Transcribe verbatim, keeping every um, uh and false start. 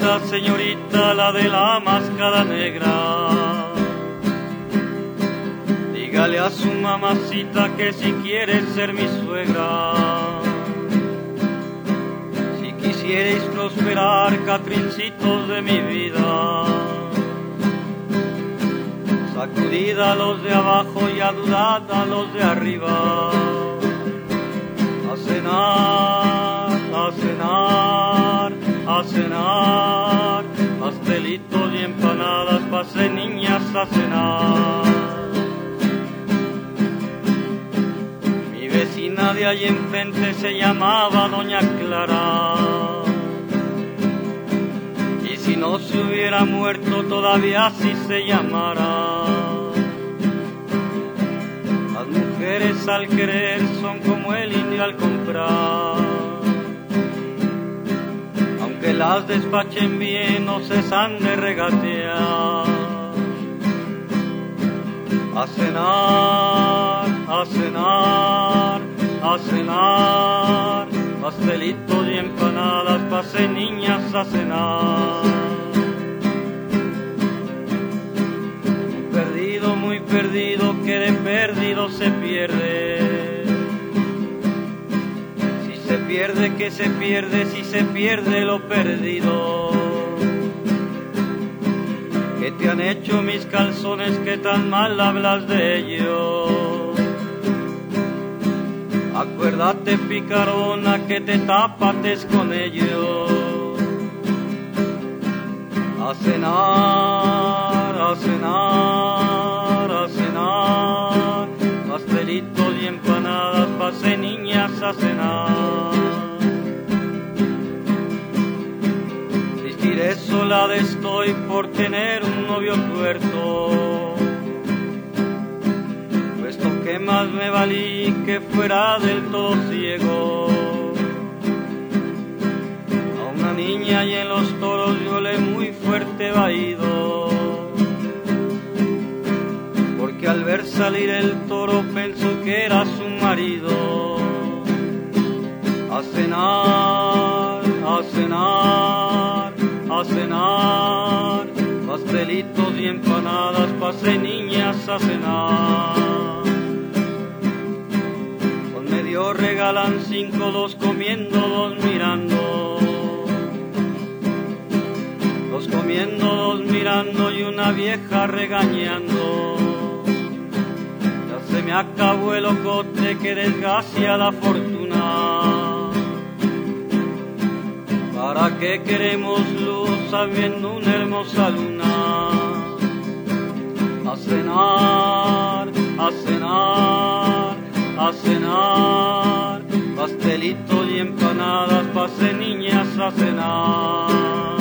Señorita, señorita, la de la máscara negra, dígale a su mamacita que si quiere ser mi suegra. Si quisierais prosperar, catrincitos de mi vida, sacudid a los de abajo y adudad a los de arriba. A cenar, a cenar, a cenar, pastelitos y empanadas, pase niñas a cenar. Mi vecina de allí enfrente se llamaba Doña Clara, y si no se hubiera muerto todavía así se llamara. Las mujeres al querer son como el indio al comprar, aunque las despachen bien no cesan de regatear. A cenar, a cenar, a cenar, pastelitos y empanadas, pase niñas a cenar. Perdido, muy perdido, que de perdido se pierde. Si se pierde, que se pierde, si se pierde lo perdido. ¿Qué te han hecho mis calzones que tan mal hablas de ellos? Acuérdate, picarona, que te tapates con ellos. A cenar, a cenar, a cenar, pastelitos y empanadas, pase niñas a cenar. Tristiré sola estoy por tener un novio tuerto, puesto que más me valí que fuera del todo ciego. A una niña y en los toros yo le muy fuerte vaído, porque al ver salir el toro pensó que era su marido. A cenar, a cenar, a cenar, pastelitos y empanadas, pase niñas a cenar. Con medio regalan cinco, dos comiendo, dos mirando. Dos comiendo, dos mirando y una vieja regañando. Ya se me acabó el ocote que desgracia la fortuna. ¿Para qué queremos luz sabiendo una hermosa luna? A cenar, a cenar, a cenar, pastelitos y empanadas, pase niñas a cenar.